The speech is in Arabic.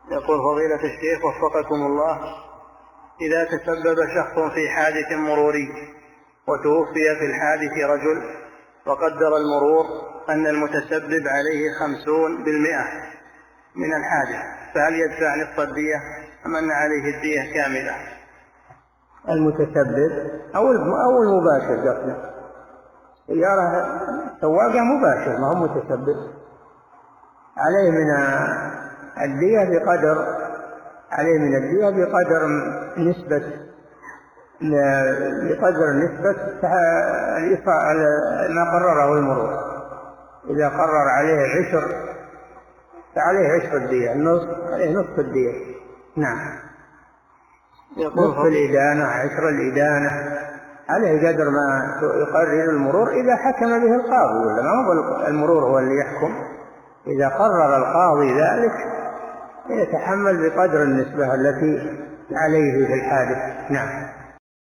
يقول فضيلة الشيخ وفقكم الله، إذا تسبب شخص في حادث مروري وتوفي في الحادث رجل وقدر المرور أن المتسبب عليه 50% من الحادث، فهل يدفع نصف الدية أم أن عليه الدية كاملة؟ المتسبب أو المباشر قصده، سيارة سواقة مباشر ما هو متسبب، عليه من الدية بقدر نسبة ما قرره المرور. إذا قرر عليه 10 فعليه 10 الدية، عليه نصف الدية. نعم، نصف الإدانة 10 الإدانة، عليه قدر ما يقرر المرور إذا حكم به القاضي، ولا ما هو المرور هو اللي يحكم. إذا قرر القاضي ذلك يتحمل بقدر النسبة التي عليه في الحادث. نعم.